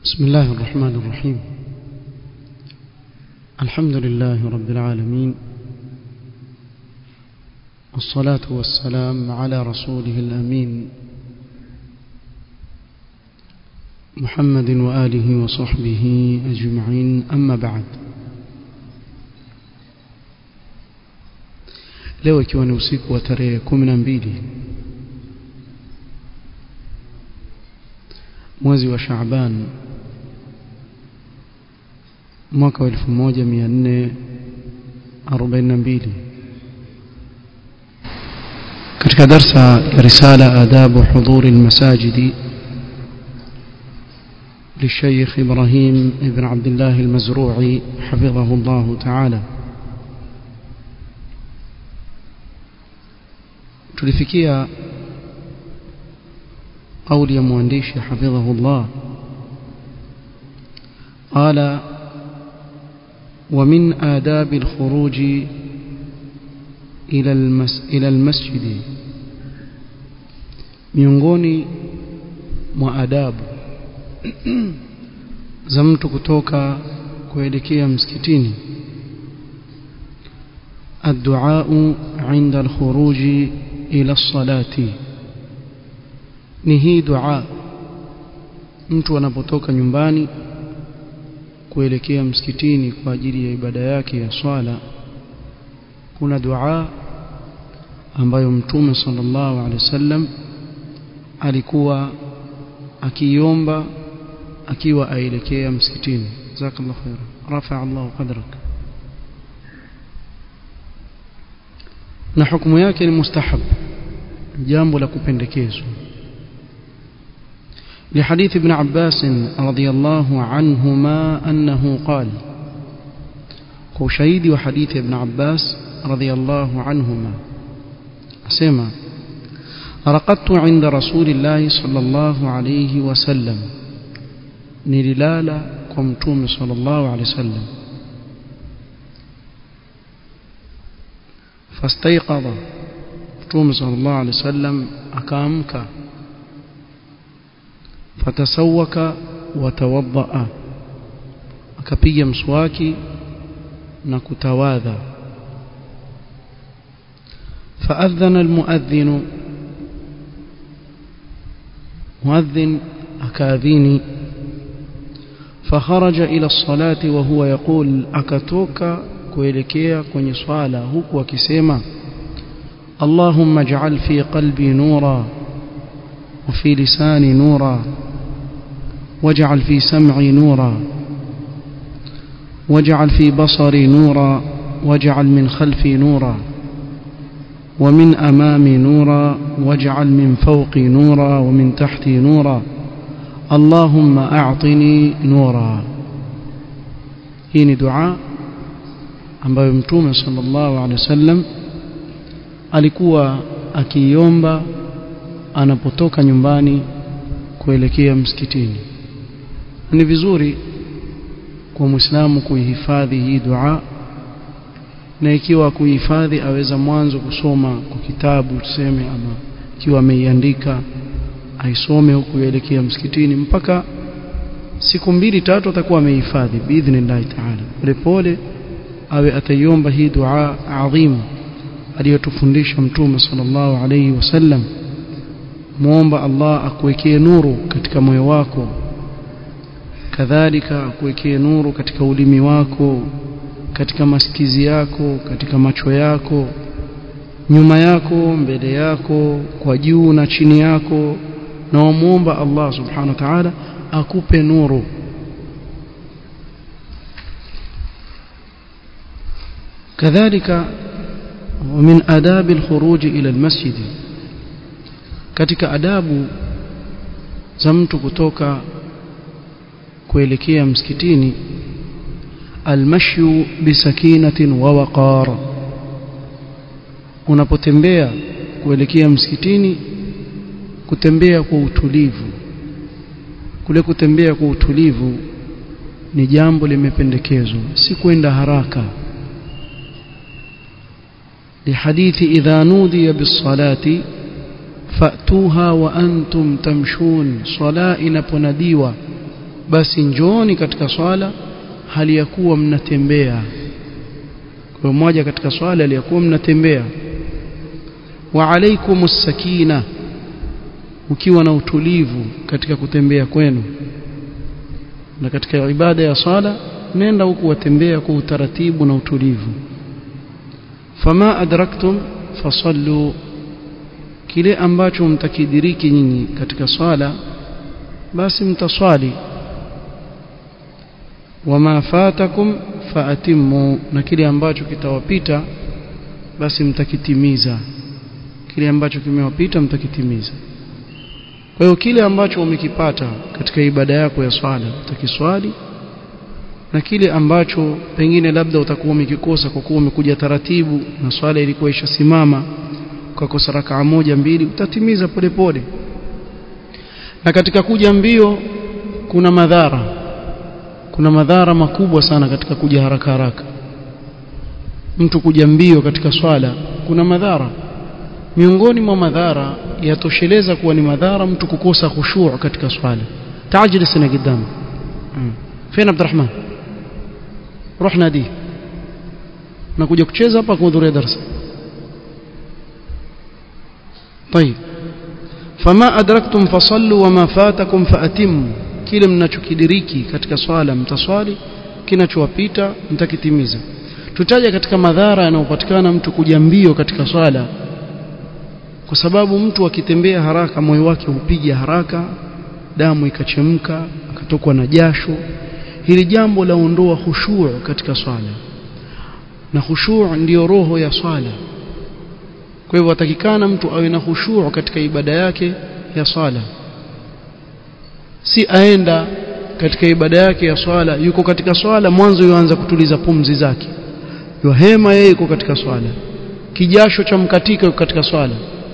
بسم الله الرحمن الرحيم. الحمد لله رب العالمين، والصلاة والسلام على رسوله الأمين محمد وآله وصحبه أجمعين، أما بعد. leo ikiwa ni usiku wa tarehe 12 mwezi wa Shaaban mwaka wa 1442 katika darsa ya risala adabu hudhur almasajid للشيخ إبراهيم ابن عبد الله المزروعي حفظه الله تعالى. tulifikia قول يا مهندش حفظه الله قال: ومن آداب الخروج إلى المسجد، miongoni mwa adabu za mtu kutoka kuelekea msikitini, الدعاء عند الخروج إلى الصلاة. ni hii dua mtu anapotoka nyumbani kuelekea msikitini kwa ajili ya ibada yake ya swala. kuna dua ambayo Mtume sallallahu alaihi wasallam alikuwa akiomba akiwa aelekea msikitini. jazakallahu khair, rafa'a Allahu qadrak. na hukumu yake ni mustahab, jambo la kupendekezwa. لحديث ابن عباس رضي الله عنهما أنه قال: وشهيد وحديث ابن عباس رضي الله عنهما سمع: رقدت عند رسول الله صلى الله عليه وسلم، نلالة قمتم صلى الله عليه وسلم، فاستيقظ قمتم صلى الله عليه وسلم أكامك، فتسوك وتوضأ، akapiga mswaki na kutawadha. فأذن المؤذن، مؤذن أكاذيني، فخرج إلى الصلاة وهو يقول، akatoka kuelekea kwenye swala huku akisema: اللهم اجعل في قلبي نورا وفي لساني نورا واجعل في سمعي نورا واجعل في بصري نورا واجعل من خلفي نورا ومن أمامي نورا واجعل من فوقي نورا ومن تحتي نورا اللهم أعطني نورا. hii ni dua ambayo Mtume sallallahu alaihi wasallam alikuwa akiomba anapotoka nyumbani kuelekea msikitini. ni vizuri kwa Muislamu kuihifadhi hii dua, na ikiwa kuihifadhi aweza mwanzo kusoma kwa kitabu tuseme, ama ikiwa ameiandika aisome huku kuelekea msikitini mpaka siku 2-3 atakuwa amehifadhi biidhnillah taala. polepole awe ataiomba hii dua adhim aliyotufundisha Mtume sallallahu alayhi wasallam. muomba Allah akuwekee nuru katika moyo wako, kadhalika akuwekee nuru katika ulimi wako, katika masikizi yako, katika macho yako, nyuma yako, mbele yako, kwa juu na chini yako, na muomba Allah subhanahu wa ta'ala akupe nuru. kadhalika ومن آداب الخروج إلى المسجد، katika adabu za mtu kutoka kuelekea msikitini، المشي بسكينة ووقار. unapotembea kuelekea msikitini, kutembea kwa utulivu. kule kutembea kwa utulivu ni jambo limependekezwa, si kwenda haraka. لحديث إذا نودي بالصلاة فأتوها وأنتم تمشون. صلاة inaponadiwa basi njooni katika swala hali ya kuwa mnatembea. Kwa mmoja katika swala hali ya kuwa mnatembea. Wa alaikumus sakina, ukiwa na utulivu katika kutembea kwenu. Na katika ibada ya swala nenda huku watembea kwa utaratibu na utulivu. Fama adraktum fasallu, kile ambacho mtakidiriki nyinyi katika swala basi mtaswali. Wama fatakum faatimmu, na kile ambacho kitawapita basi mtakitimiza. Kile ambacho kimewapita mtakitimiza. Kwa hiyo kile ambacho umekipata katika ibada yako ya swala utakiswali, na kile ambacho pengine labda utakuwa umekikosa kwa kuwa umekuja taratibu na swala ilikuwa ishasimama kwa kosa rakaa moja mbili, utatimiza polepole. Na katika kuja mbio kuna madhara makubwa sana katika kuja haraka haraka. Mtu kuja mbio katika swala kuna madhara. Miongoni mwa madhara yatosheleza kuwa ni madhara mtu kukosa khushu' katika swala. Taajili sana قدام. Fina Abdurrahman, روح نادي, nakuja kucheza hapa kuhudhuria darasa. طيب, fama adraktum fasallu wama fatakum faatimmu, kile mnachokidiriki katika swala mtaswali, kinachowapita mtakitimiza. Tutaja katika madhara yanayopatikana mtu kuja mbio katika swala, kwa sababu mtu akitembea haraka moyo wake hupiga haraka, damu ikachemka, akatokwa na jasho. Hili jambo laondoa khushu' katika swala, na khushu' ndiyo roho ya swala. Kwa hivyo watakikana mtu awe na khushu' katika ibada yake ya swala. Si aenda katika ibada yake ya swala, yuko katika swala mwanzo yuanza kutuliza pumzi zake, yuhema yeye yuko katika swala, kijasho cha mkatika yuko katika swala.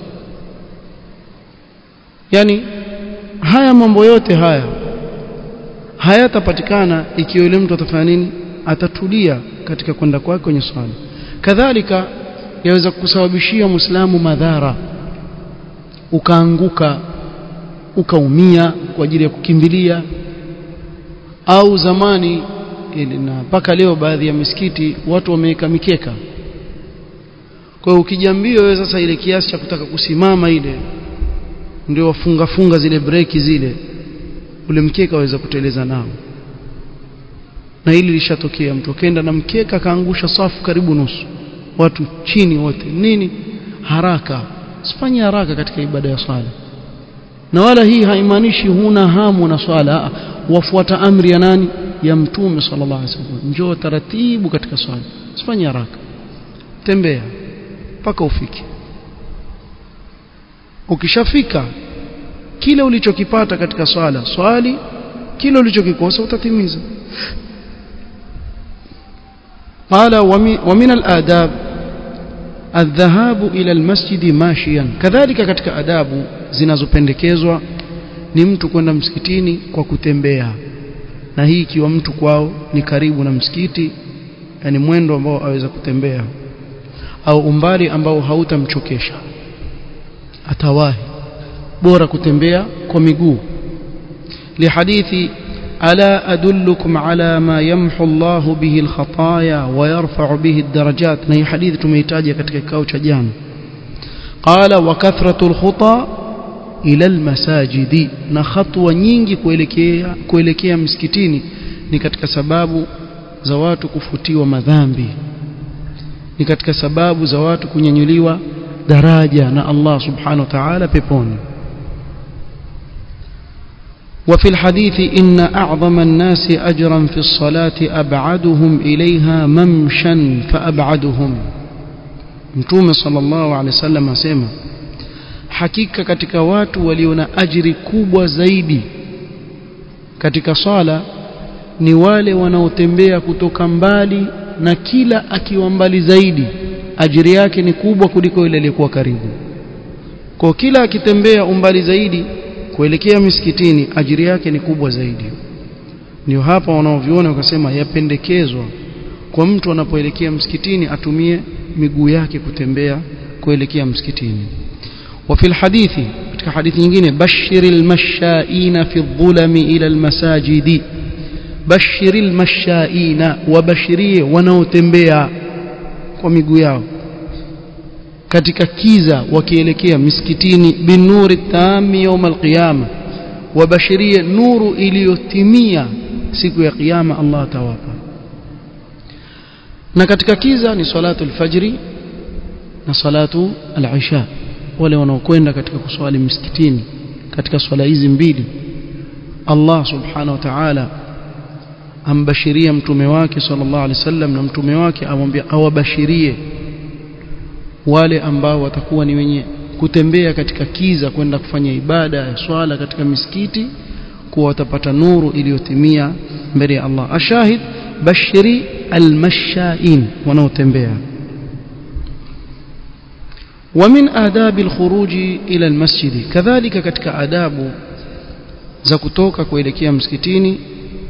Yani haya mambo yote haya hayatapatikana ikiwa yule mtu atafanya nini? Atatulia katika kwenda kwake kwenye swala. Kadhalika yaweza kusababishia Muislamu madhara, ukaanguka ukaumia kwa ajili ya kukimbilia. Au zamani na mpaka leo baadhi ya misikiti watu wameweka mikeka. Kwa hiyo ukijambio wewe sasa ile kiasi cha kutaka kusimama ile ndio wafunga zile breki zile, ule mkeka waweza kuteleza nao. Na hili lishatokea, mtu akaenda na mkeka kaangusha safu karibu nusu, watu chini wote. Nini? Haraka. Usifanye haraka katika ibada ya swala. Na wala hii haimaanishi huna hamu na swala, wafuata amri ya nani? Ya Mtume sallallahu alaihi wasallam. Njoo taratibu katika swala, usifanye haraka, tembea mpaka ufike. Ukishafika kile ulichokipata katika swala swali, kile ulichokikosa utatimiza. Qala wa min al-adab الذهاب إلى المسجد ماشيا. kadhalika katika adabu zinazopendekezwa ni mtu kwenda msikitini kwa kutembea, na hii ikiwa mtu kwao ni karibu na msikiti, yani mwendo ambao aweza kutembea au umbali ambao hautamchokesha, atawahi, bora kutembea kwa miguu. Lihadithi ألا أدلكم على ما يمحو الله به الخطايا ويرفع به الدرجات. na hii hadithi tumeitaja katika kikao cha jana. Qala wa kathratu alkhuta ila almasajidi, na khatwa nyingi kuelekea msikitini ni katika sababu za watu kufutiwa madhambi, ni katika sababu za watu kunyanyuliwa daraja na Allah subhanahu wa ta'ala peponi. وفي الحديث إن أعظم الناس أجرا في الصلاة أبعدهم إليها ممشا فأبعدهم. Mtume sallallahu alaihi wasallam asema, hakika katika watu waliona ajiri kubwa zaidi katika swala ni wale wanaotembea kutoka mbali, na kila akiwa mbali zaidi ajiri yake ni kubwa kuliko ile iliyokuwa karibu. Kwa kila akitembea umbali zaidi kuelekea misikitini ajiri yake ni kubwa zaidi. Ndio hapa wanaoviona wakasema yapendekezwa kwa mtu anapoelekea msikitini atumie miguu yake kutembea kuelekea msikitini. Wa fil hadithi, katika hadithi nyingine, bashiril mashaina fi dhulami ila almasajidi, bashiril mashaina, wabashirie wanaotembea kwa miguu yao katika kiza wakielekea misikitini, binuri tami yawm alqiyama, wabashirie nuru iliyotimia siku ya kiyama Allah atawapa. Na katika kiza ni salatu alfajri na salatu al-isha. Wale wanaokwenda katika kuswali msikitini katika swala hizi mbili, Allah subhanahu wa ta'ala ambashiria mtume wake sallallahu alaihi wasallam, na mtume wake amwambia awabashirie wale ambao watakuwa ni wenye kutembea katika kiza kwenda kufanya ibada ya swala katika misikiti, kuwa watapata nuru iliyotimia mbele ya Allah. Ashahid, bashiri almashain, wanaotembea. ومن آداب الخروج إلى المسجد، كذلك katika adabu za kutoka kuelekea msikitini,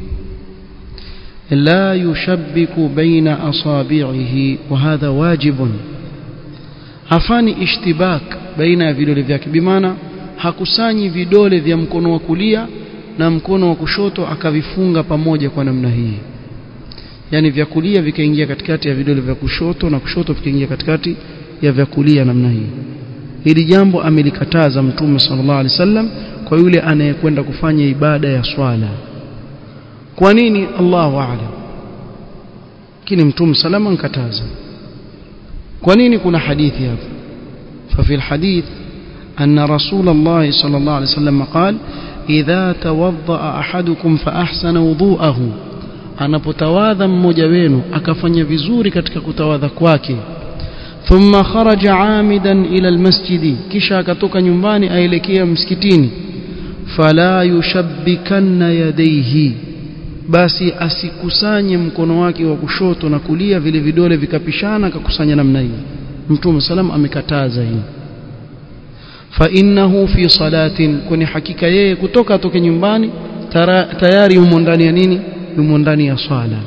la yushabbiku baina asabi'ihi, wa hadha wajibun, hafani ishtibak baina ya vidole vyake, bimaana hakusanyi vidole vya mkono wa kulia na mkono wa kushoto akavifunga pamoja kwa namna hii, yani vya kulia vikaingia katikati ya vidole vya kushoto na kushoto vikaingia katikati ya vya kulia namna hii. Hili jambo amelikataza Mtume sallallahu alaihi wasallam kwa yule anayekwenda kufanya ibada ya swala. Kwa nini? Allahu a'lam. Lakini Mtume sallallahu ankataza. Kwa nini? Kuna hadithi hapa. ففي الحديث أن رسول الله صلى الله عليه وسلم قال: إذا توضأ أحدكم فأحسن وضوءه، anapotawadha mmoja wenu akafanya vizuri katika kutawadha kwake, thumma kharaja amidan ila almasjidi, kisha akatoka nyumbani aelekea msikitini, fala yushabbikanna yadayhi, basi asikusanye mkono wake wa kushoto na kulia vile vidole vikapishana akakusanya namna hii. Mtume sallam amekataza hii. Fa innahu fi salatin, kwani hakika yeye kutoka atoke nyumbani tayari yumo ndani ya nini? Yumo ndani ya swala.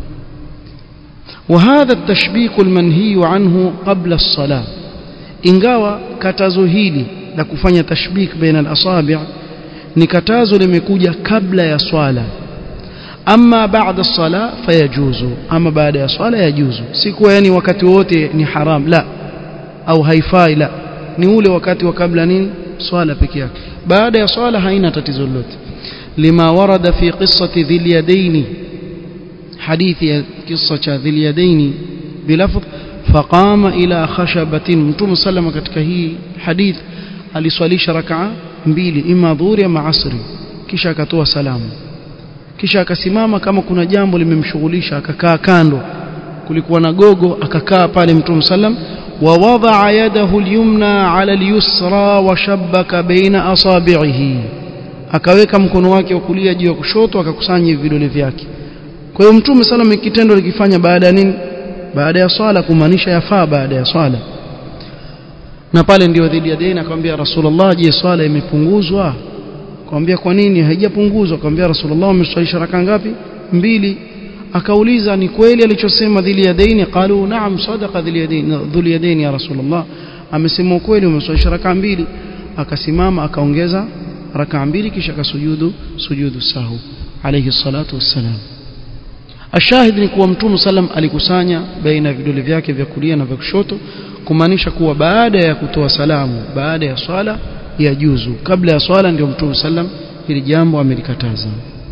وهذا التشبيك المنهي عنه قبل الصلاة، ingawa katazo hili la kufanya tashbik baina al-asabi' ni katazo limekuja kabla ya swala. Amma baada as-sala fayajuzu, ama baada ya swala yajuzu. Si kwa yani wakati wote ni haram, la, au haifai, la, ni ule wakati wa kabla nini? Swala pekee yake. Baada ya swala haina tatizo lolote. Lima warada fi qissati dhil yadaini, hadithi ya kisa dhil yadaini bilafdh faqama ila khashabatin. Mtume sallama katika hii hadith aliswalisha rak'a mbili, ima dhuhuri ama asri, kisha akatoa salamu, kisha akasimama kama kuna jambo limemshughulisha, akakaa kando, kulikuwa na gogo, akakaa pale Mtume sallam, wa wada'a yadahu al-yumna 'ala al-yusra wa shabbaka baina asabi'ihi, akaweka mkono wake wa kulia juu ya kushoto akakusanya vidole vyake. Kwa hiyo Mtume sallam kitendo alikifanya baada ya nini? Baada ya swala, kumaanisha yafaa baada ya swala. Na pale ndio dhidi ya deni akamwambia Rasulullah, je, swala imepunguzwa? Akamwambia kwa nini haijapunguzwa? Akamwambia Rasulullah, umeswalisha raka ngapi? Mbili. Akauliza ni kweli alichosema dhili ya deni? Qalu na'am sadaqa dhili ya deni ya Rasulullah, amesema kweli umeswalisha raka mbili. Akasimama akaongeza raka mbili, kisha akasujudu sujudu sahwi alayhi salatu wassalam. Ashahid ni kuwa Mtume sallam alikusanya baina vidole vyake vya kulia na vya kushoto, kumaanisha kuwa baada ya kutoa salamu baada ya swala ya juzu. Kabla ya swala ndio Mtume sallam hili jambo amelikataza.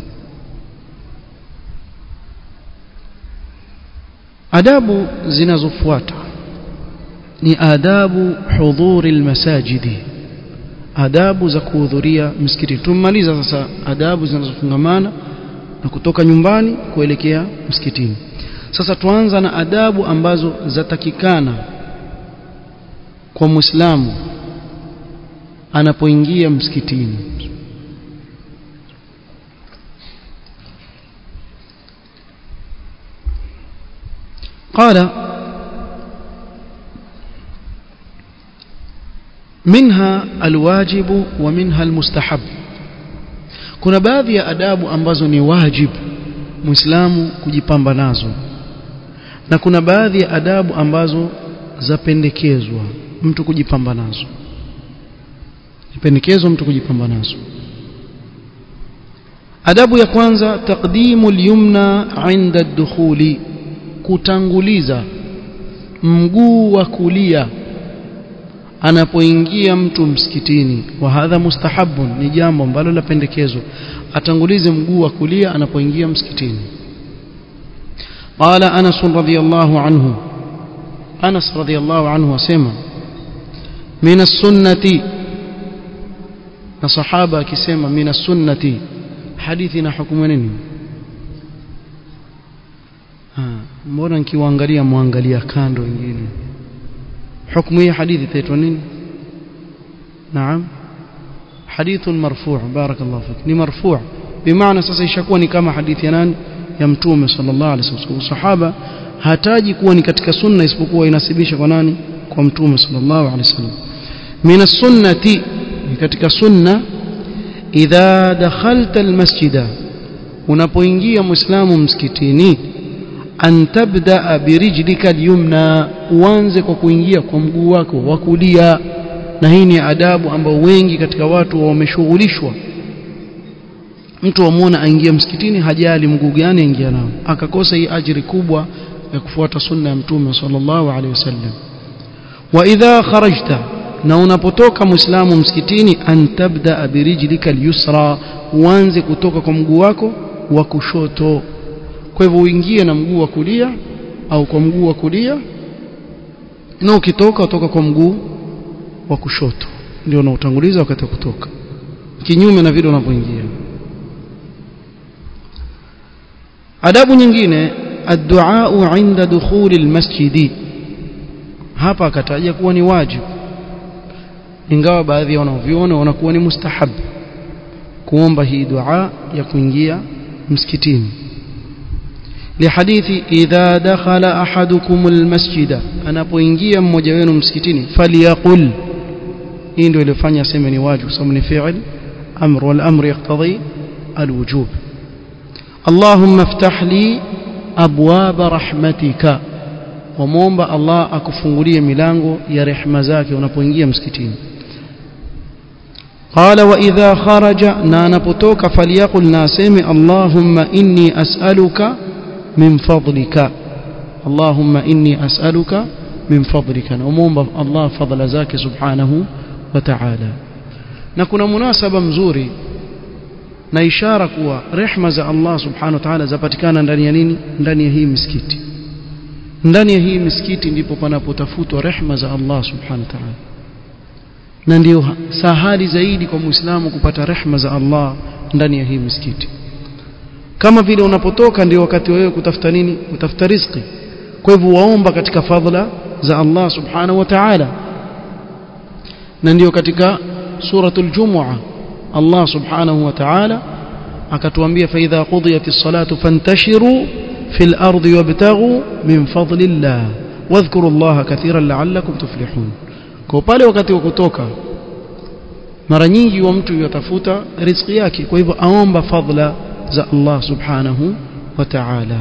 Adabu zinazofuata ni adabu hudhuri almasajidi, adabu za kuhudhuria msikiti. Tumaliza sasa adabu zinazofungamana na kutoka nyumbani kuelekea msikitini. Sasa tuanza na adabu ambazo zatakikana kwa Muislamu anapoingia msikitini. قال منها الواجب ومنها المستحب. Kuna baadhi ya adabu ambazo ni wajibu Muislamu kujipamba nazo, na kuna baadhi ya adabu ambazo zapendekezwa mtu kujipamba nazo. Pendekezo mtu kujipamba nazo. adabu ya kwanza taqdimu al-yumna 'inda ad-dukhuli kutanguliza mguu wa kulia anapoingia mtu msikitini wa hadha mustahabun ni jambo ambalo lapendekezwa atangulize mguu wa kulia anapoingia msikitini qala Anas radhiyallahu anhu Anas radhiyallahu anhu asema min as-sunnati na sahaba akisema min as-sunnati hadithi na hukumu nini mbona nikiwaangalia muangalia kando wengine hukumu hii hadithi itaitwa nini naam hadith marfu' barakallahu fik ni marfu' bimaana sasa ishakuwa ni kama hadithi ya nani ya mtume sallallahu alaihi wasallam sahaba hataji kuwa ni katika sunna isipokuwa inasibisha kwa nani kwa mtume sallallahu alaihi wasallam min as-sunnati katika sunna idha dakhalta al-masjida unapoingia muislamu msikitini an tabda birijlika al-yumna uanze kwa kuingia kwa mguu wako wa kulia na hii ni adabu ambao wengi katika watu wameshughulishwa mtu amuona aingia msikitini hajali mguu gani aingia nao akakosa hii ajiri kubwa ya kufuata sunna ya mtume sallallahu alaihi wasallam wa idha kharajta na unapotoka muislamu msikitini an tabda birijlika al-yusra uanze kutoka kwa mguu wako wa kushoto kwa hivyo uingie na mguu wa kulia au kwa mguu wa kulia na ukitoka utoka kwa mguu wa kushoto ndio unautanguliza wakati wa kutoka kinyume na vile unapoingia adabu nyingine ad-du'a 'inda dukhuli al-masjid hapa akataja kuwa ni wajibu ingawa baadhi ya wanaoviona wanakuwa ni mustahab kuomba hii dua ya kuingia msikitini lihadithi idha dakhala ahadukum almasjida anapoingia mmoja wenu msikitini falyaqul hii ndio ilifanya aseme ni wajibu sababu ni fi'l amr wal amr yaqtadi alwujub Allahumma iftah li abwaab rahmatika wamuomba Allah akufungulie milango ya rehema zake unapoingia msikitini قال واذا خرج نانapotoka falyaqul nasemi Allahumma inni as'aluka min fadlika Allahumma inni as'aluka min fadlika naomba Allah fadla zake subhanahu wa ta'ala na kuna munasaba mzuri na ishara kuwa rehema za Allah subhanahu wa ta'ala zapatikana ndani ya nini ndani ya hii misikiti ndani ya hii misikiti ndipo panapotafutwa rehema za Allah subhanahu wa ta'ala na ndio sahali zaidi kwa muislamu kupata rehema za Allah ndani ya hii misikiti kama vile unapotoka ndio wakati wewe kutafuta nini kutafuta riziki kwa hivyo waomba katika fadhila za Allah subhanahu wa ta'ala na ndio katika suratul jumu'ah Allah subhanahu wa ta'ala akatuambia fa idha qudiyatis salatu fantashiru fil ardi wabtaghu min fadlillah wadhkuru Allah kathiran la'allakum tuflihun kwa pale wakati wa kutoka mara nyingi wa mtu yatafuta riziki yake kwa hivyo aomba fadhila za Allah subhanahu wa ta'ala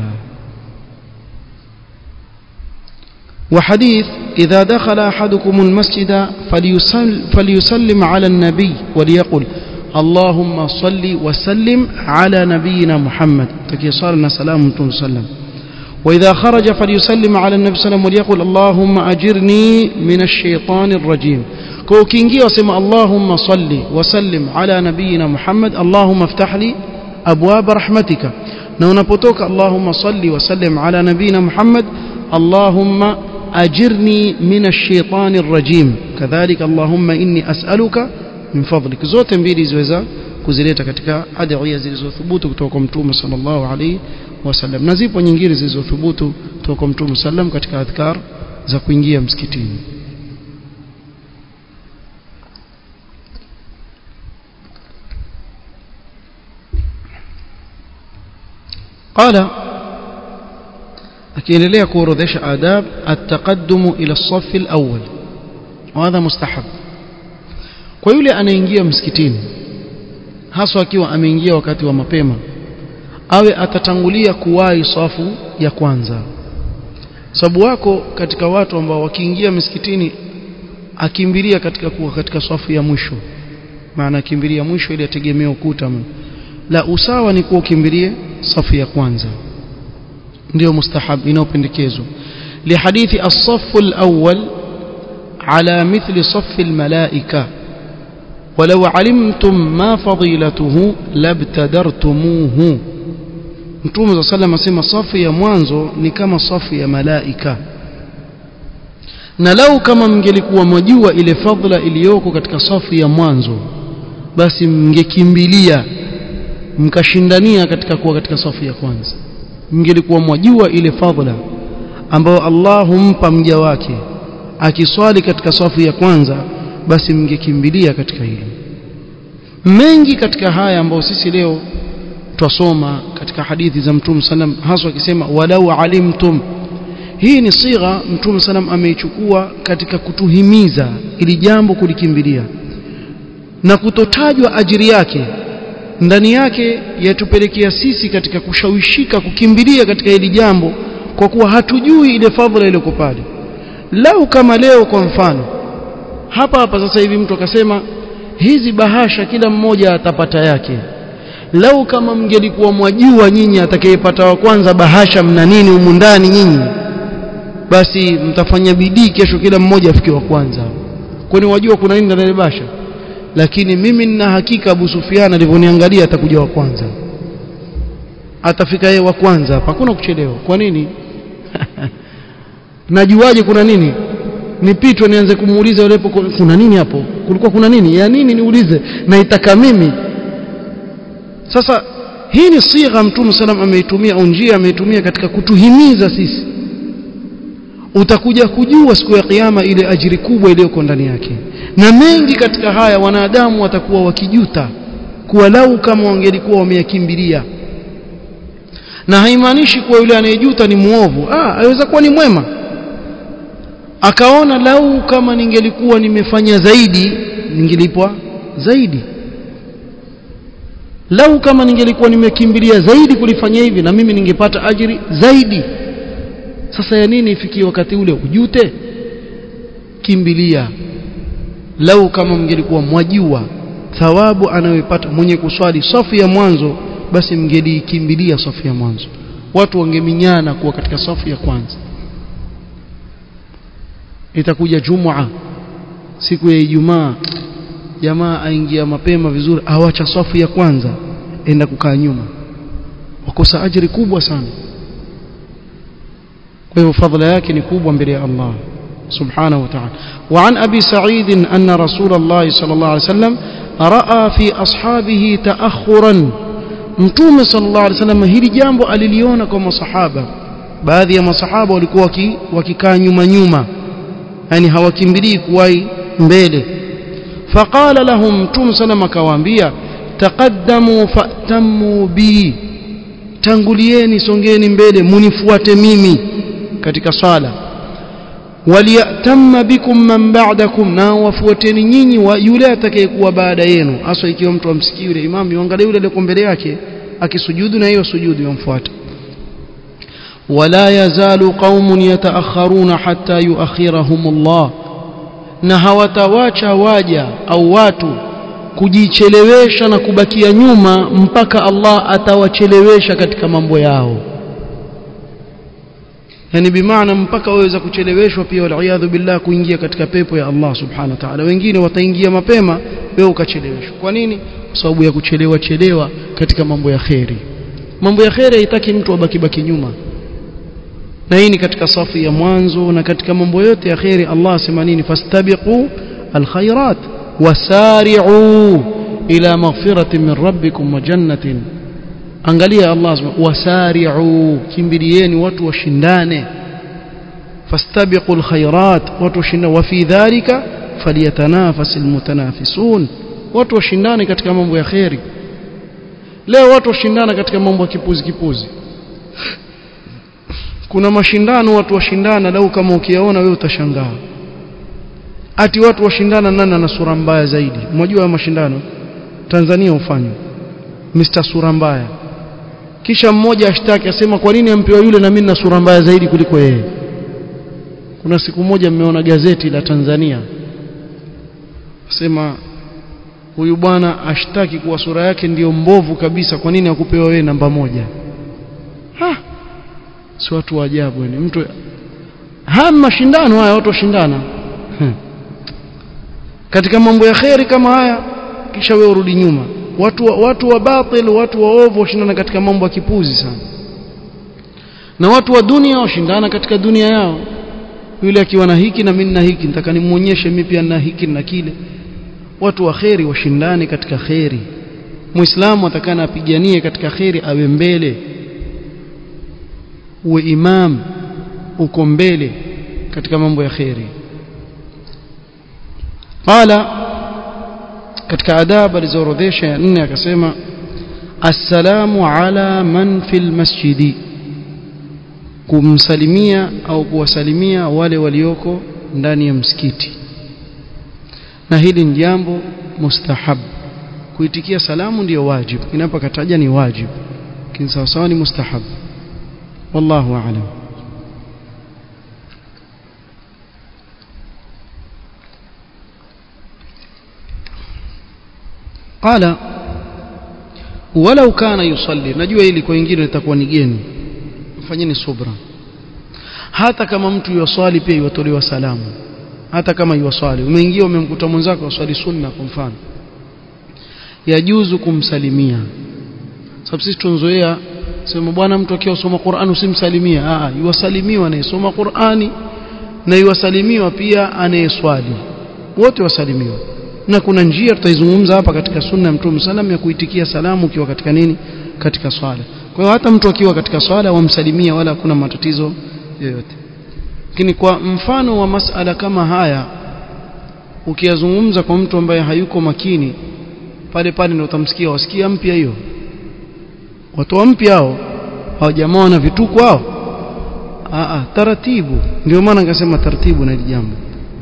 وحديث إذا دخل أحدكم المسجد فليسلم على النبي وليقل اللهم صل وسلم على نبينا محمد تكي صلنا سلام وسلم وإذا خرج فليسلم على النبي صلى الله عليه وسلم وليقل اللهم أجرني من الشيطان الرجيم كوكينجي وسمى اللهم صل وسلم على نبينا محمد اللهم افتح لي أبواب رحمتك نونبوتوك اللهم صل وسلم على نبينا محمد اللهم أجرني من الشيطان الرجيم كذلك اللهم إني أسألك من فضلك زوتن بيدي زوزا kuzileta katika adhiya zilizothubutu kutoka kwa Mtume sallallahu alaihi wasallam na zipo nyingine zilizothubutu kutoka kwa Mtume sallam katika adhkar za kuingia msikitini قال akiendelea kuorodhesha adab at-taqaddumu ila as-saff al-awwal وهذا مستحب kwa yule anaingia msikitini hasa akiwa ameingia wakati wa mapema awe atatangulia kuwahi safu ya kwanza sababu wako katika watu ambao wakiingia msikitini akimbilia katika kuwa katika safu ya mwisho maana akimbilia mwisho ili ategemea ukuta la usawa ni kukimbilie safu ya kwanza ndio mustahab inaopendekezwa lihadithi as-saff al-awwal ala mithli saff al-malaika ولو علمتم ما فضيلته لابتدرتموه Mtume صلى الله عليه وسلم asema safu ya mwanzo ni kama safu ya malaika na lau kama mngelikuwa mjua ile fadhila iliyoko katika safu ya mwanzo basi mngekimbilia mkashindania katika kuwa katika safu ya kwanza mngelikuwa mjua ile fadhila ambayo Allah humpa mja wake akiswali katika safu ya kwanza basi mngekimbilia katika hilo mengi katika haya ambayo sisi leo twasoma katika hadithi za Mtume sallam hasa akisema walau alimtum hii ni sigha Mtume sallam ameichukua katika kutuhimiza ili jambo kulikimbilia na kutotajwa ajiri yake ndani yake yatupelekea sisi katika kushawishika kukimbilia katika hili jambo kwa kuwa hatujui ile fadhila ile pale lau kama leo kwa mfano hapa sasa hivi mtu akasema hizi bahasha kila mmoja atapata yake lau kama mngelikuwa mwajua nyinyi atakayepata wa kwanza bahasha mna nini humu ndani nyinyi basi mtafanya bidii kesho kila mmoja afike wa kwanza kwani wajua kuna nini ndani ya bahasha lakini mimi nina hakika Abu Sufyan alivyoniangalia atakuja wa kwanza atafika yeye wa kwanza hapa hakuna kuchelewa kwa nini najuaje kuna nini nipitwe nianze kumuuliza yule hapo kuna nini hapo kulikuwa kuna nini ya nini niulize na itaka mimi sasa hii ni sigha Mtume sallam ameitumia njia ameitumia katika kutuhimiza sisi utakuja kujua siku ya kiyama ile ajiri kubwa iliyoko ndani yake na mengi katika haya wanadamu watakuwa wakijuta kuwa lau kama wangelikuwa wameyakimbilia na haimaanishi kuwa yule anayejuta ni muovu aweza kuwa ni mwema akaona lau kama ningelikuwa nimefanya zaidi ningelipwa zaidi lau kama ningelikuwa nimekimbilia zaidi kulifanya hivi na mimi ningepata ajiri zaidi sasa ya nini ifikie wakati ule ujute kimbilia lau kama mngelikuwa mwajua thawabu anayopata mwenye kuswali safu ya mwanzo basi mngelikimbilia safu ya mwanzo watu wangeminyana kuwa katika safu ya kwanza itakuja Jumaa siku ya Ijumaa jamaa aingia mapema vizuri awacha safu ya kwanza enda kukaa nyuma wakosa ajiri kubwa sana kwa hivyo fadhila yake ni kubwa mbele ya Allah subhanahu wa ta'ala wa an abi sa'id anna rasulullah sallallahu alayhi wasallam raa fi ashabihi ta'akhuran mtume sallallahu alayhi wasallam hili jambo aliliona kwa masahaba baadhi ya masahaba walikuwa wakikaa nyuma yani hawakimbilii kuwai mbele faqala lahum mtume sallallahu akawaambia taqaddamu fa'tammu bi tangulieni songeni mbele munifuate mimi katika swala waliyatamma bikum man ba'dakum na wafuateni nyinyi wa yule atakayekuwa baada yenu hasa ikiwa mtu amsikii yule imamu yuangalie yule aliyeko mbele yake akisujudu na hiyo sujudu yamfuate wala yazalu qaumun yataakharuna hatta yuakhirahum Allah na hawatawacha waja au watu kujichelewesha na kubakia nyuma mpaka Allah atawachelewesha katika mambo yao yani bimaana mpaka waweza kucheleweshwa pia wal billah kuingia katika pepo ya Allah subhanahu wa ta'ala wengine wataingia mapema wewe ukacheleweshwa kwa nini kwa sababu ya kuchelewa katika mambo ya khairi haitaki mtu abaki nyuma na hii ni katika safu ya mwanzo na katika mambo yote ya khairi Allah asema nini fastabiqu alkhairat wasari'u ila maghfiratin min rabbikum wa jannatin angalia Allah asema wasari'u kimbilieni watu washindane fastabiqul khairat watu washindane wa fi dhalika falyatanafasil mutanafisun watu washindane katika mambo ya khairi leo watu washindana katika mambo ya kipuzi kuna mashindano watu washindana lau kama ukiyaona wewe utashangaa ati watu washindana nani ana sura mbaya zaidi unajua mashindano Tanzania ufanywa Mr. sura mbaya kisha mmoja ashtaki asema kwa nini ampewa yule na mimi na sura mbaya zaidi kuliko yeye kuna siku moja mmeona gazeti la Tanzania asema huyu bwana ashtaki kuwa sura yake ndiyo mbovu kabisa, kwa nini akupewa wewe namba 1? Si watu wa ajabu ni mtu mashindano haya, watu washindana katika mambo ya khairi kama haya, kisha wewe urudi nyuma. Watu wa batil, watu waovu washindana katika mambo ya kipuzi sana, na watu wa dunia washindana katika dunia yao. Yule akiwa na hiki na mimi na hiki, nataka nimuonyeshe mimi pia na hiki na kile. Watu wa khairi washindane katika khairi. Muislamu atakana apiganie katika khairi, awe mbele, uwe imam, uko mbele katika mambo ya khairi. Qala katika adab alizoorodhesha ya 4 akasema assalamu ala man fil masjidi, kumsalimia au kuwasalimia wale walioko ndani ya msikiti. Na hili ni jambo mustahab. Kuitikia salamu ndio wajib, inapokataja ni wajib, lakini sawa ni mustahab. wallahu a'lam. قال ولو كان يصلي, najua hili kwa wengine litakuwa ni geni, fanyeni subra. Hata kama mtu yusali pia yutolewa salamu, hata kama yusali umeingia umemkuta mwenzako usali sunna kwa mfano, yajuzu kumsalimia. Sababu sisi tunzoea sema bwana mtu akiwa soma Qur'an usimsalimia. Yuwasalimiwa anayesoma Qur'ani na yuwasalimiwa pia anayeswali, wote wasalimiwa. Na kuna njia tutaizungumza hapa katika sunna ya Mtume sallam ya kuitikia salamu ukiwa katika nini, katika swala. Kwa hiyo hata mtu akiwa katika swala wamsalimia, wala hakuna matatizo yoyote. Lakini kwa mfano wa masala kama haya ukiyazungumza kwa mtu ambaye hayuko makini, pale ndio utamsikia wasikia mpya hiyo. Watu mpya hao jamaa na vituko hao. Taratibu. Ndio maana nikasema taratibu na hili jambo.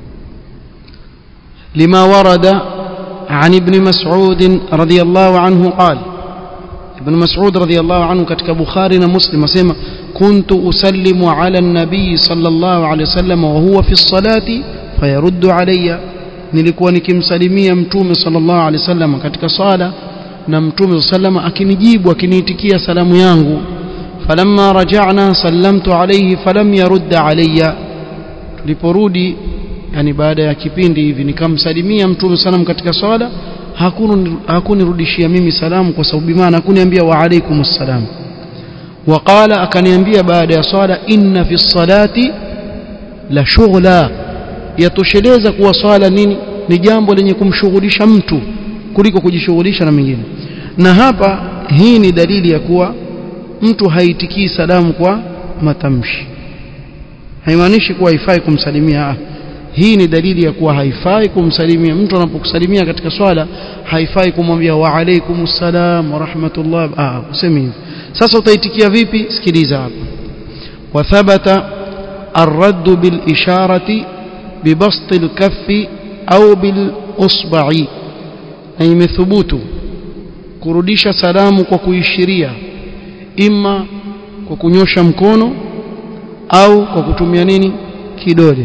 لما ورد عن ابن مسعود رضي الله عنه قال, ابن مسعود رضي الله عنه katika Bukhari na Muslim asema kuntu usallimu ala an-nabi sallallahu alayhi wasallam wa huwa fi as-salati fayaruddu alayya, nilikuwa nikimsalimia mtume sallallahu alayhi wasallam katika sala na mtume sallallahu akinijibu akiniitikia salamu yangu. falamma raja'na sallamtu alayhi falam yurd alayya, tuliporudi yani baada ya kipindi hivi nikamsalimia mtume sallam katika swala, hakunirudishia mimi salamu, kwa sababu maana hakuniambia wa alaikumus salam. Waqala, akaniambia baada ya swala, inna fi salati la shughla, yatosheleza kuwa swala nini ni jambo lenye kumshughulisha mtu kuliko kujishughulisha na mengine. Na hapa hii ni dalili ya kuwa mtu haitikii salamu kwa matamshi. Haimaanishi kuwa haifai kumsalimia. Hii ni dalili ya kuwa haifai kumsalimia mtu anapokusalimia katika swala, haifai kumwambia wa alaikumus salam wa rahmatullah. Useme hivi. Sasa utaitikia vipi? Sikiliza hapa. Wa thabata ar-radd bil isharati bi bast al-kaffi au bil usba'i, na imethubutu kurudisha salamu kwa kuishiria, ima kwa kunyosha mkono au kwa kutumia nini, kidole.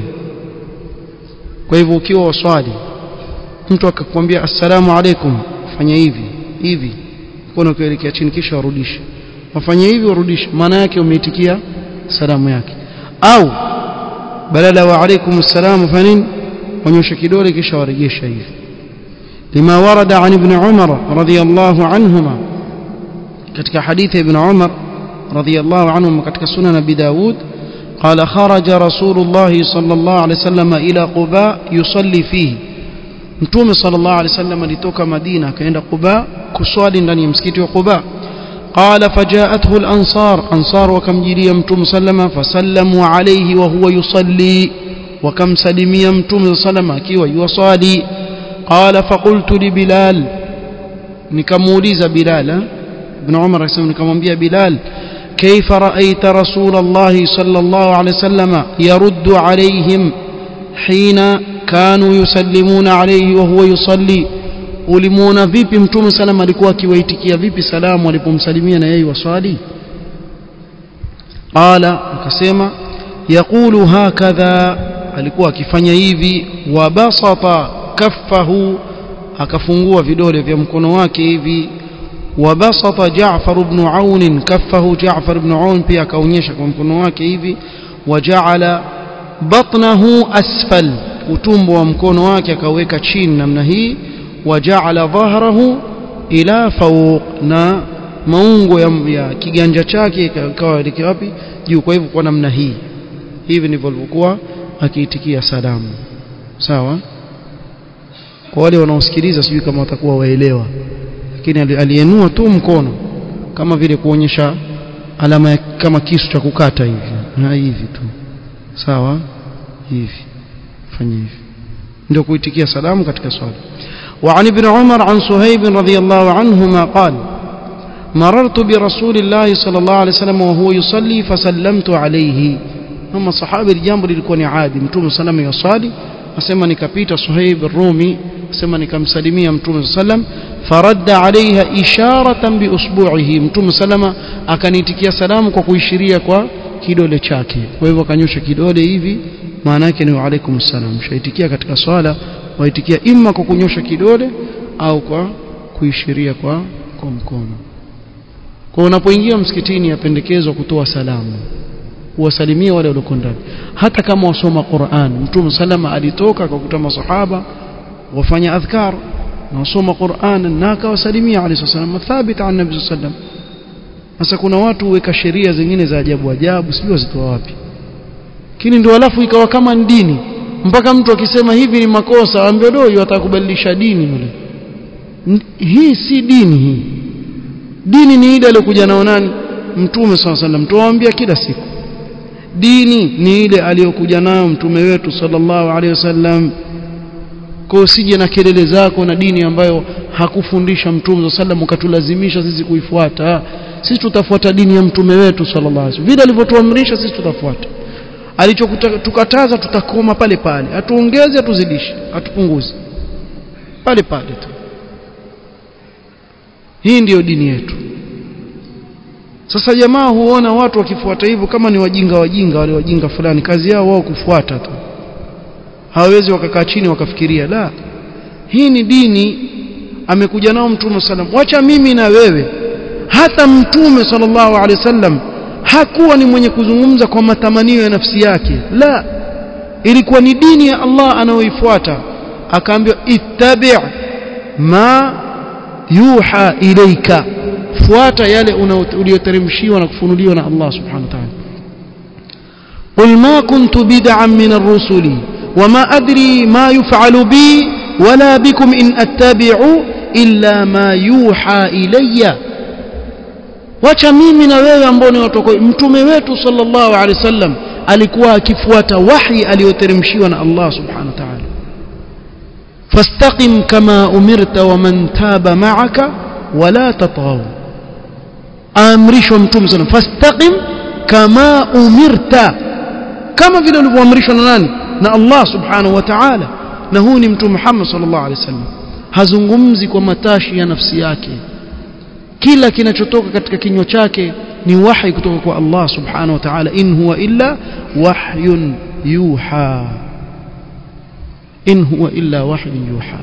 Kwa hivyo ukiwa waswali mtu akakwambia assalamu alaikum, fanya hivi mkono kuelekea chini, kisha warudisha. Wafanye hivi warudisha, maana yake umeitikia salamu yake. Au badala wa alaikumus salam fanya nini, wanyosha kidole kisha warejesha hivi. Lima warada an ibn Umar radhiyallahu anhuma, katika hadithi ibn Umar radhiyallahu anhuma katika sunan Abi Daud, قال خرج رسول الله صلى الله عليه وسلم إلى قباء يصلي فيه, mtume صلى الله عليه وسلم alitoka Madina akaenda Quba kuswali ndani ya msikiti wa Quba. قال فجاءته الأنصار, أنصار wakamjilia mtume sallama, fasallamu alayhi wa huwa yusalli, wakamsalimia mtume sallama akiwa yusalli. قال فقلت لبلال, nikamuuliza Bilal. Ibn Umar akasema nikamwambia Bilal, كيف رأيت رسول الله صلى الله عليه وسلم يرد عليهم حين كانوا يسلمون عليه وهو يصلي, ulimuona vipi mtume salama alikuwa akiwaitikia vipi salamu alipomsalimia na yeye waswali? Qala, akasema yaqulu hakadha, alikuwa akifanya hivi, wa basata kaffahu akafungua vidole vya mkono wake hivi. Wabasata Ja'far ibn Aun kaffahu, Ja'far ibn Aun pia akaonyesha kwa mkono wake hivi. Waja'ala batnahu asfal, utumbo wa mkono wake akaweka chini namna hii. Waja'ala dhahrahu ila fawq, na maungo ya kiganja chake ikawa ile wapi juu. Kwa hivyo kwa namna hii, hivi ndivyo alivyokuwa akiitikia salamu. Sawa, kwa wale wanaosikiliza sijui kama watakuwa waelewa, lakini alienua tu mkono kama vile kuonyesha alama kama kisu cha kukata hivi, na hivi tu. Sawa, hivi fanya hivi ndio kuitikia salamu katika swala. وعن ابن عمر عن صهيب رضي الله عنهما قال مررت برسول الله صلى الله عليه وسلم وهو يصلي فسلمت عليه. هم صحابي الجambo lilikuwa ni adi, mtume sallam yusali, asema nikapita Suhaib ar-Rumi, asema nikamsalimia mtume sallam, faradda alaiha isharatan bi usbu'ihi, mtume sallama akanitikia salamu kwa kuishiria kwa kidole chake. Kwa hivyo akanyosha kidole hivi, maana yake ni wa alaikum salam. Shaitikia katika swala waitikia imma kwa kunyosha kidole au kwa kuishiria kwa mkono. Kwa unapoingia msikitini yapendekezwa kutoa salamu, uwasalimie wale walio ndani, hata kama wasoma Qur'an. Mtume sallama alitoka akakuta masahaba wafanya adhkar na wasoma Qur'an na akawasalimia alayhi salam, thabit an nabii sallam. Sasa kuna watu huweka sheria zingine za ajabu ajabu, sijui wazitoa wapi, lakini ndio alafu ikawa kama dini, mpaka mtu akisema hivi ni makosa aambie doyo atakubadilisha dini mle. Hii si dini. Hii dini ni ile aliyokuja nao nani? Mtume sallallahu alaihi wasallam. Tuwaambia kila siku dini ni ile aliyokuja nayo mtume wetu sallallahu alaihi wasallam. Kwa usije na kelele zako na dini ambayo hakufundisha mtume sallallahu alaihi wasallam ukatulazimisha sisi kuifuata. Sisi tutafuata dini ya mtume wetu sallallahu alaihi wasallam, vile alivyotuamrisha sisi tutafuata. Alichotukataza tutakoma pale pale, atuongeze atuzidishe, atupunguze pale pale tu. Hii ndiyo dini yetu. Sasa jamaa huona watu wakifuata hivyo kama ni wajinga wale wajinga fulani, kazi yao wao kufuata tu, hawawezi wakakaa chini wakafikiria. La, hii ni dini amekuja nao mtume sallam. Wacha mimi na wewe, hata mtume sallallahu alaihi wasallam hakuwa ni mwenye kuzungumza kwa matamanio ya nafsi yake. La, ilikuwa ni dini ya Allah anayoifuata. Akaambiwa ittabi' ma yuha ilayka, fuata yale uliyoteremshiwa na kufunuliwa na Allah subhanahu wa ta'ala. qul ma kuntu bid'an min ar-rusuli wama adri ma yuf'alu bi wala bikum in attabi'u illa ma yuha ilayya. Wacha mimi na wewe ambao ni watu. Mtume wetu sallallahu alaihi wasallam alikuwa akifuata wahi aliyoteremshiwa na Allah subhanahu wa ta'ala. fastaqim kama umirta wa man taba ma'aka wala tatghaw. Amrishwa mtume sallallahu fastaqim kama umirta, kama vile ulivyoamrishwa na nani? Na Allah subhanahu wa ta'ala. Na huu ni mtume Muhammad sallallahu alaihi wasallam, hazungumzi kwa matashi ya nafsi yake. Kila kinachotoka katika kinywa chake ni wahi kutoka kwa Allah subhanahu wa ta'ala. in huwa illa wahyun yuha, in huwa illa wahyun yuha,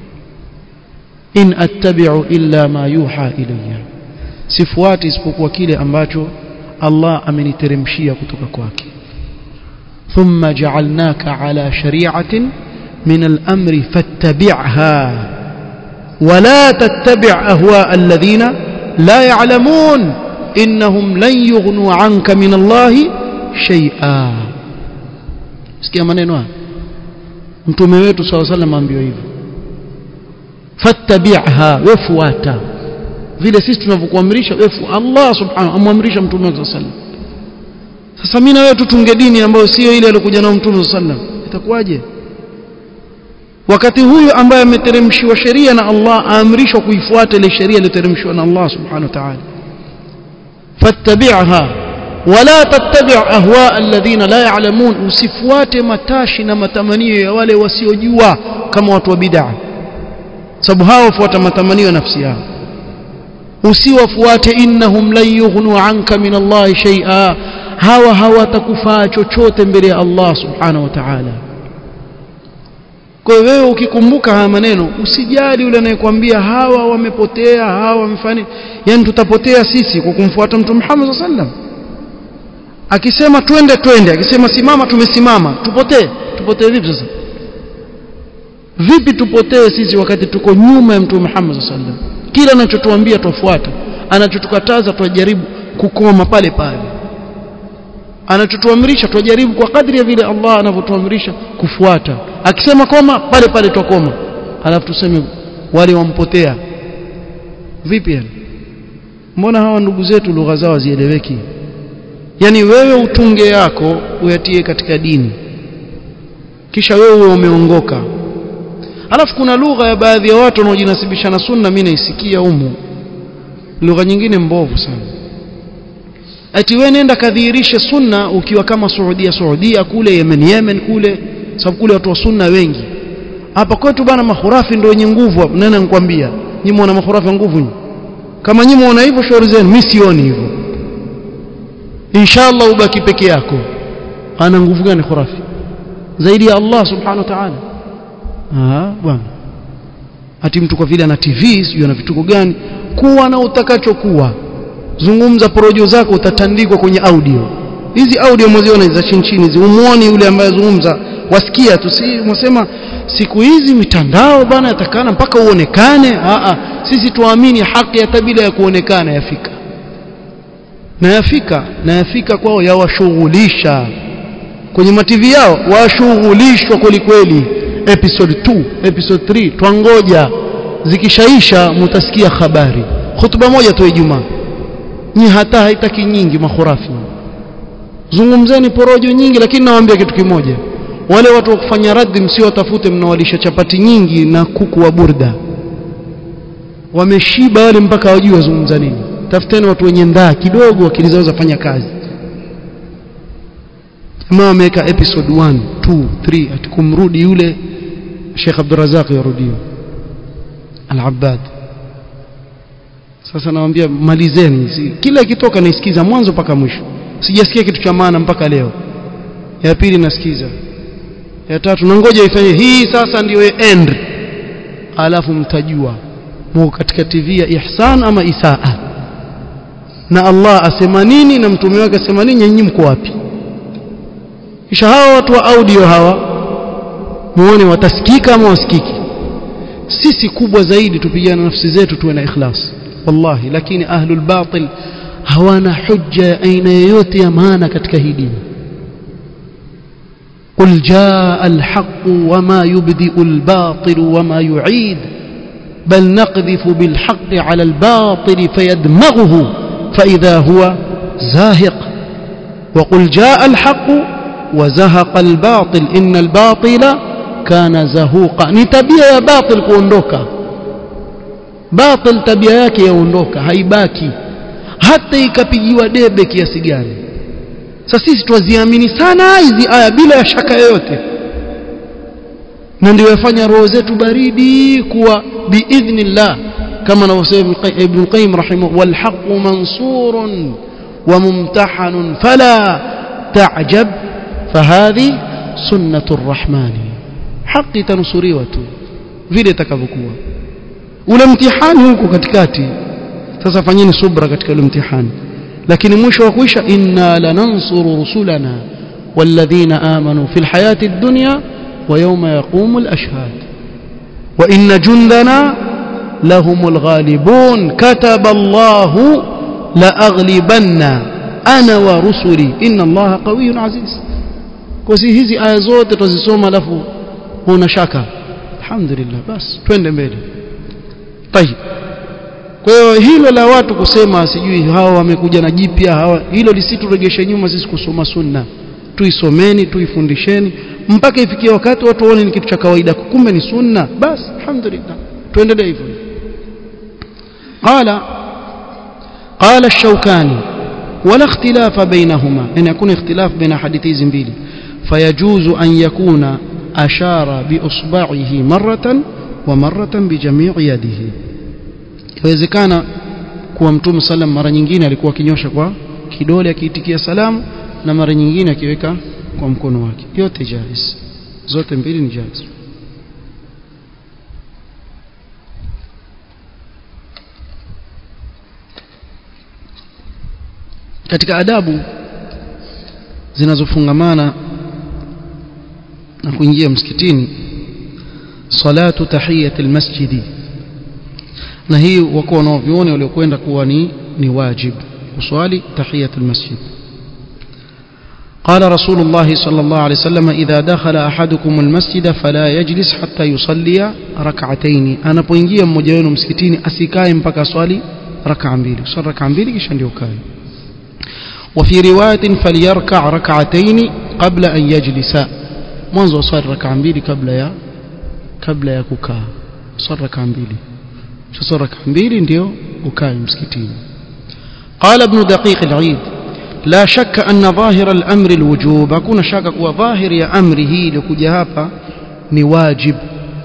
in attabi'u illa ma yuha ilayya, sifuati isipokuwa kile ambacho Allah ameniteremshia kutoka kwake. thumma ja'alnaka ala shari'atin min al-amri fattabi'ha ولا تتبع أهواء الذين لا يعلمون إنهم لن يغنوا عنك من الله شيئا. sikia maneno haya mtume wetu sallallahu alaihi wasallam ambiwa hivyo, fattabi'ha, wafuata vile sisi tunavyokuamrisha wewe. Allah subhanahu amwamrisha mtume sallallahu alaihi wasallam. Sasa mimi na wewe tutunge dini ambayo sio ile aliyokuja nayo mtume sallallahu alaihi wasallam, itakuwaje? Wakati huyu ambaye ameteremshiwa sheria na Allah aamrishwa kuifuata ile sheria iliyoteremshwa na Allah subhanahu wa ta'ala. fattabi'ha wala tattabi' ahwa alladhina la ya'lamun, usifuate matashi na matamanio ya wale wasiojua kama watu wa bid'a, sababu hao wafuata matamanio ya nafsi yao. Usiwafuate innahum lan yughnu 'anka min Allah shay'a, hawa hawatakufaa chochote mbele ya Allah subhanahu wa ta'ala. Kwa hiyo wewe ukikumbuka haya maneno usijali yule anayekwambia hawa wamepotea, hawa wamefanya, yani tutapotea sisi kwa kumfuata Mtume Muhammad sallallahu alaihi wasallam. Akisema twende, akisema simama tumesimama, tupotee vipi sasa? Vipi tupotee sisi wakati tuko nyuma ya Mtume Muhammad sallallahu alaihi wasallam? Kila anachotuambia tufuata, anachotukataza tujaribu kukoma pale pale, anachotuamrisha tujaribu kwa kadri ya vile Allah anavyotuamrisha kufuata. Akisema koma pale pale tukoma, alafu tuseme wale wampotea. Vipi yani? Mbona hawa ndugu zetu lugha zao zieleweki? Yani wewe utunge yako uyatie katika dini, kisha wewe umeongoka. Alafu kuna lugha ya baadhi ya watu wanaojinasibisha na sunna, mimi naisikia humu, lugha nyingine mbovu sana. Ati wewe nenda kadhihirishe sunna ukiwa kama Saudia kule, Yemen kule, sababu kule watu wa sunna wengi. Hapa kwetu bana mahurafi ndio wenye nguvu hapa. Nani anakuambia? Nyinyi mwana mahurafi nguvu nyinyi? Kama nyinyi mwana hivyo shauri zenu, mimi sioni hivyo. Inshallah ubaki peke yako. Ana nguvu gani khurafi zaidi ya Allah subhanahu wa ta'ala? Bwana. Ati mtu kwa vile ana TV sio na vituko gani, kuwa na utakachokuwa. Zungumza porojo zako utatandikwa kwenye audio. Hizi audio mwaziona za chini hizi, umuone yule ambaye zungumza, wasikia tu, si msema siku hizi mitandao bana yatakana mpaka uonekane. Sisi tuamini haki ya tabila ya kuonekana yafika. Na yafika kwao, yawashughulisha kwenye mativi yao, washughulishwa kweli. Episode 2, episode 3 twangoja, zikishaisha mutasikia habari. Hutuba moja tu Ijumaa. Ni hata haitaki nyingi makhurafi. Zungumzeni porojo nyingi, lakini nawaambia kitu kimoja. Wale watu wa kufanya raddi msiwatafute mnawalisha chapati nyingi na kuku wa burda. Wameshiba wale mpaka wajua zungumza nini. Tafuteni watu wenye ndaa kidogo, akili zao zafanya kazi. Kama wameweka episode 1, 2, 3 atikumrudi yule Sheikh Abdul Razak yarudio Al-Abbad. Sasa nawaambia malizeni, kila ikitoka naisikiza mwanzo mpaka mwisho. Sijasikia kitu cha maana mpaka leo. Ya pili nasikiza. Ya tatu nangoja ifanye hii sasa ndio end. Alafu mtajua mko katika TV ya ihsan ama isaa. Na Allah asema nini na mtume wake asema nini, nyinyi mko wapi? Kisha hawa watu wa audio hawa muone watasikika ama wasikiki. Sisi kubwa zaidi tupigane nafsi zetu, tuwe na ikhlas wallahi. Lakini ahlul batil hawana hujja ya aina yoyote ya maana katika hii dini. قل جاء الحق وما يبدئ الباطل وما يعيد بل نقذف بالحق على الباطل فيدمغه فإذا هو زاهق وقل جاء الحق وزهق الباطل إن الباطل كان زهوقا. ni tabia ya batil kuondoka. Batil tabia yake yaondoka, haibaki hata ikapigiwa debe kiasi gani. Sasa sisi tuziamini sana hizi aya bila ya shaka yoyote, na ndio yafanya roho zetu baridi kuwa biidhnillah, kama anavyosema Ibn Qayyim rahimahu, wal haqqu mansurun wa mumtahanun fala ta'jab fahadhi sunnatur rahmani. Haki tanusuriwa tu vile itakavyokuwa. Ule mtihani huko katikati, sasa fanyeni subra katika ule mtihani, lakini mwisho wa kuisha inna lanansuru rusulana walladhina amanu fil hayati ad-dunya wa yawma yaqumul ashhad wa inna jundana lahumul ghalibun kataba Allahu la aghlibanna ana wa rusuli inna Allaha qawiyyun aziz. Kwa hizi aya zote tuzisoma alafu huna shaka, alhamdulillah, basi twende mbele. Tayeb. Kwa hiyo hilo la watu kusema sijui hawa wamekuja na jipya hawa, hilo lisituregeshe nyuma sisi kusoma sunna. Tuisomeni, tuifundisheni mpaka ifikie wakati watu waone ni kitu cha kawaida, kumbe ni sunna. Basi alhamdulillah, tuendelee hivyo. قال الشوكاني ولا اختلاف بينهما، ان يكون اختلاف بين حديثي hizi mbili. فيجوز ان يكون اشار باصبعه مره ومره بجميع يده. Inawezekana kuwa Mtume sallam mara nyingine alikuwa akinyosha kwa kidole akiitikia salamu, na mara nyingine akiweka kwa mkono wake. Yote jaiz, zote mbili ni jaiz. katika adabu zinazofungamana na kuingia msikitini salatu tahiyatul masjidi, na hii wako wanaovioni waliokwenda kuwa ni wajib kuswali tahiyatul masjid. قال رسول الله صلى الله عليه وسلم إذا دخل أحدكم المسجد فلا يجلس حتى يصلي ركعتين. anapoingia mmoja wenu msikitini asikae mpaka swali rak'a mbili, swali rak'a mbili kisha ndio kae. وفي رواية فليركع ركعتين قبل أن يجلس, mwanzo swali rak'a mbili kabla ya kukaa, swali rak'a mbili, swali rak'a mbili ndio ukae msikitini. قال ابن دقيق العيد لا شك أن ظاهر الأمر الوجوب, hakuna shaka kuwa dhahiri ya amri hii iliyokuja hapa ni wajib,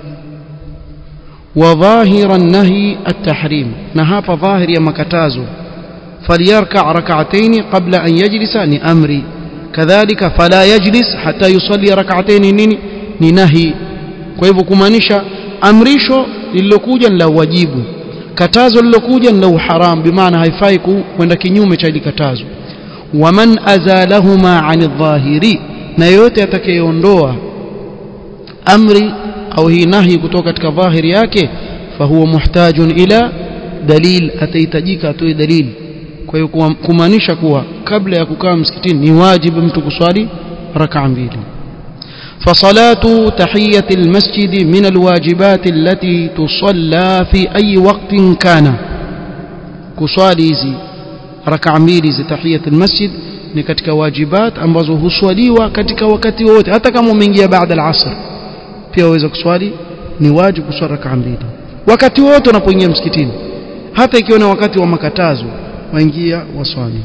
wa dhahira an-nahy at-tahrim, na hapa dhahiri ya makatazo فليركع ركعتين قبل أن يجلس ni amri, kadhalika fala yajlis hatta yusalli rak'atayn ni nahi. Kwa hivyo kumaanisha amrisho lililokuja ni la wajibu, katazo lililokuja ni la haram, bimaana haifai kwenda kinyume cha ile katazo. Waman azalahuma 'ani adh-dhahiri, na yote atakayeondoa amri au hii nahi kutoka katika dhahiri yake fahuwa muhtajun ila dalil, atahitajika atoe dalili. Kwa hiyo kumaanisha kuwa kabla ya kukaa msikitini ni wajibu mtu kuswali rak'a mbili. فصلاة تحية المسجد من الواجبات التي تصلى في أي وقت كان, kuswali hizi rak'a mbili za tahiyatul masjid ni katika wajibat ambazo huswaliwa katika wakati wote, hata kama umeingia baada al-asr pia waweza kuswali, ni wajibu kuswali rak'a mbili wakati wote unapoingia msikitini, hata ikiwa ni wakati wa makatazo waingia waswali.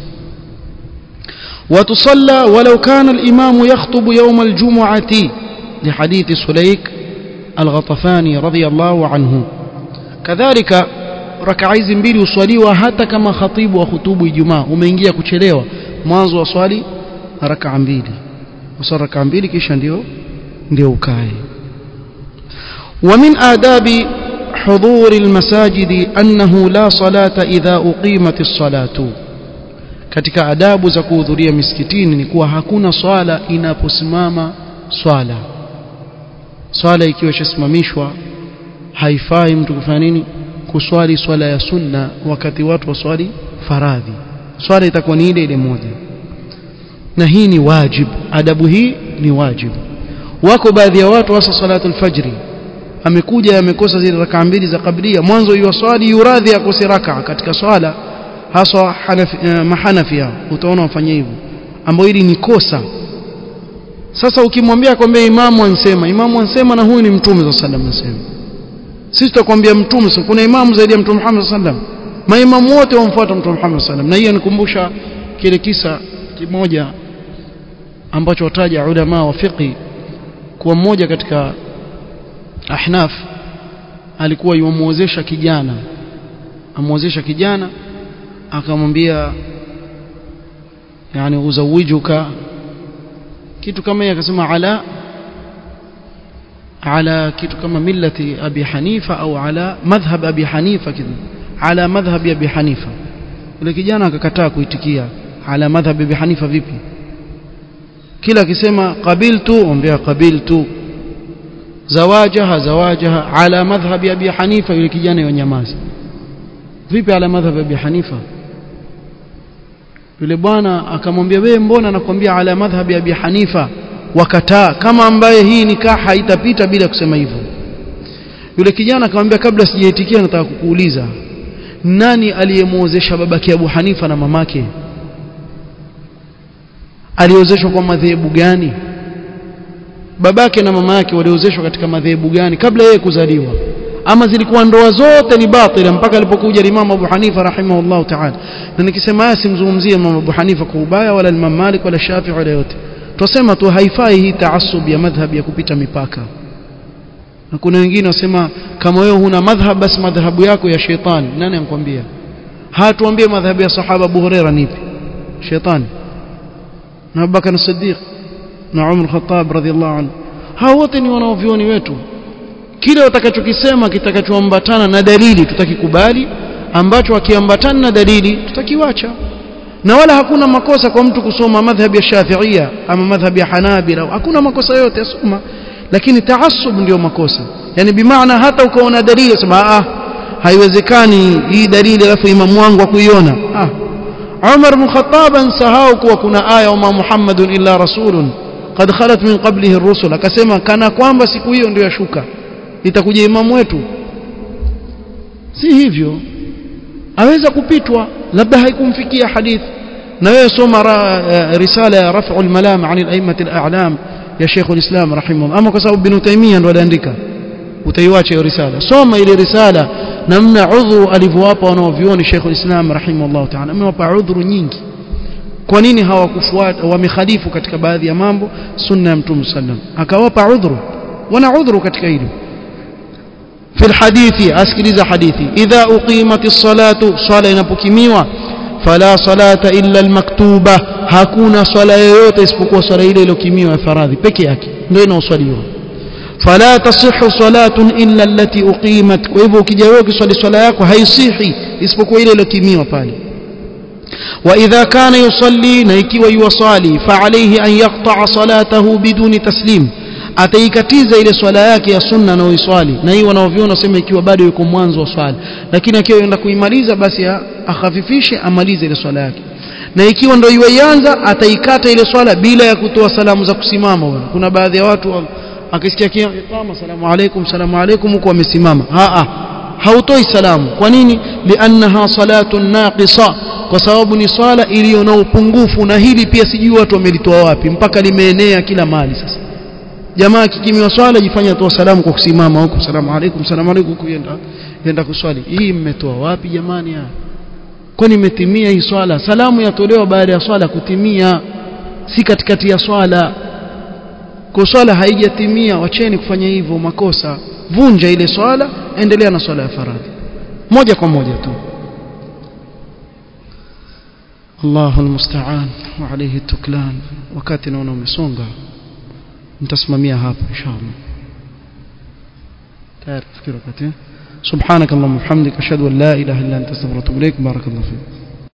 وتصلى ولو كان الإمام يخطب يوم الجمعة لحديث سليك الغطفاني رضي الله عنه, كذلك ركعة hizi mbili uswaliwa hata kama khatibu wa khutubu Ijumaa, umeingia kuchelewa, mwanzo wa swali rak'a mbili, uswali rak'a mbili kisha ndio ukae. ومن آداب حضور المساجد أنه لا صلاة إذا أقيمت الصلاة, katika adabu za kuhudhuria misikitini ni kuwa hakuna swala inaposimama swala. Swala ikiwa ishasimamishwa haifai mtu kufanya nini? Kuswali swala ya sunna wakati watu waswali faradhi. Swala itakuwa ni ile moja, na hii ni wajib, adabu hii ni wajib. Wako baadhi ya watu hasa salatul fajri amekuja amekosa zile rak'a mbili za kablia, mwanzo yuwaswali yuradhi akose rak'a katika swala, hasa mahanafia utaona wafanye hivyo, ambao hili ni kosa. Sasa ukimwambia kwamba imamu ansema na huyu ni mtume sallallahu alaihi wasallam, sisi tutakwambia mtume, kuna imamu zaidi ya mtume Muhammad sallallahu alaihi wasallam, maimamu wote wamfuata mtume Muhammad sallallahu alaihi wasallam. Na hiyo nikumbusha kile kisa kimoja ambacho wataja ulama wa fiqh, kwa mmoja katika ahnaf alikuwa yuamwozesha kijana, akamwambia yani uzawijuka kitu kama yeye, akasema ala kitu kama millati abi hanifa au ala madhhab abi hanifa, kitu ala madhhab abi hanifa. Yule kijana akakataa kuitikia ala madhhab abi hanifa vipi, kila akisema qabiltu ombea qabiltu, zawajaha ala madhhab abi hanifa, yule kijana yonyamaza. Vipi ala madhhab abi hanifa? Yule bwana akamwambia wewe mbona nakwambia ala madhhab abi hanifa, wakataa kama ambaye hii nikah haitapita bila kusema hivyo. Yule kijana akamwambia kabla sijaitikia nataka kukuuliza, nani aliyemuozesha babake Abu Hanifa na mamake? Aliozeshwa kwa madhehebu gani? Babake na mama yake waliozeshwa katika madhehebu gani kabla yeye kuzaliwa? Ama zilikuwa ndoa zote ni batila mpaka alipokuja Imam Abu Hanifa rahimahullah ta'ala? Na nikisema haya simzungumzie Imam Abu Hanifa kwa ubaya, wala Imam Malik wala Shafi'i wala yote, tusema tu haifai hii taasub ya madhhab ya kupita mipaka. Na kuna wengine wasema kama wewe huna madhhab basi madhhabu yako ya shetani. Nani anakuambia? Hatuambie madhhabu ya sahaba Abu Huraira nipi? Shetani. Na Abu Bakar as-Siddiq na Umar al-Khattab radhiyallahu anhu, hao wote ni wanaovioni wetu. Kile watakachokisema kitakachoambatana na dalili tutakikubali, ambacho akiambatana na dalili tutakiwacha. na wala hakuna makosa kwa mtu kusoma madhhabi ya Shafi'ia ama madhhabi ya Hanabila, hakuna makosa yote asoma, lakini taassub ndio makosa. Yani bimaana hata ukaona dalili sema haiwezekani hii dalili alafu imamu wangu akuiona. Umar bin Khattab ansahau kuwa kuna aya wa Muhammadun illa rasulun qad khalat min qablihi ar-rusul, akasema kana kwamba siku hiyo ndio yashuka itakuja imamu wetu. Si hivyo, aweza kupitwa, labda haikumfikia hadithi. Na wewe soma risala ya raf'ul malam 'an al-a'immat al-a'lam ya Sheikh al-Islam rahimahullah, ama kwa sababu Ibn Taymiyyah ndo aliandika, utaiacha hiyo risala. Soma ile risala namna udhuru alivyowapa wanaovioni Sheikh al-Islam rahimahullah ta'ala. Amewapa udhuru nyingi kwa nini hawakufuata, wamekhalifu katika baadhi ya mambo sunna ya Mtume sallam, akawapa udhuru. Wana udhuru katika hilo. في الحديث أسكرز حديثي إذا أقيمت الصلاة صلاة inapokimiwa فلا صلاة إلا المكتوبة, hakuna swala yoyote isipokuwa swala ile iliyokimiwa faradhi peke yake ndio inaoswaliwa. فلا تصح صلاة إلا التي أقيمت, kwa hivyo ukija wewe kuswali swala yako haisihi isipokuwa ile iliyokimiwa pale. وإذا كان يصلي, na ikiwa yuwasali, فعليه أن يقطع صلاته بدون تسليم, ataikatiza ile swala yake ya sunna na uiswali. Na hii wanaoviona sema ikiwa bado yuko mwanzo wa swala, lakini akiwa yenda kuimaliza basi akhafifishe amalize ile swala yake. Na ikiwa ndio yuanza ataikata ile swala bila ya kutoa salamu za kusimama. Bwana, kuna baadhi ya watu akisikia kama salamu alaykum huko wamesimama, hautoi salamu. Kwa nini? Liannaha salatun naqisa, kwa sababu ni swala iliyo na upungufu. Na hili pia sijui watu wamelitoa wapi mpaka limeenea kila mahali sasa. Jamaa kikimiwa swala jifanya toa salamu kwa kusimama huko, salamu alaykum kuenda kuswali. Hii mmetoa wapi jamani? Kwani imetimia hii swala? Salamu yatolewa baada ya swala kutimia, si katikati ya swala. Kwa swala haijatimia, wacheni kufanya hivyo, makosa. Vunja ile swala, endelea na swala ya faradhi moja kwa moja tu. Allahu almusta'an wa alayhi tuklan. Wakati naona umesonga, nitasimamia hapa inshallah. Tayari fikiri wakati. Subhanakallahumma wa bihamdika ashhadu an la ilaha illa anta astaghfiruka wa atubu ilaik. Barakallahu fik.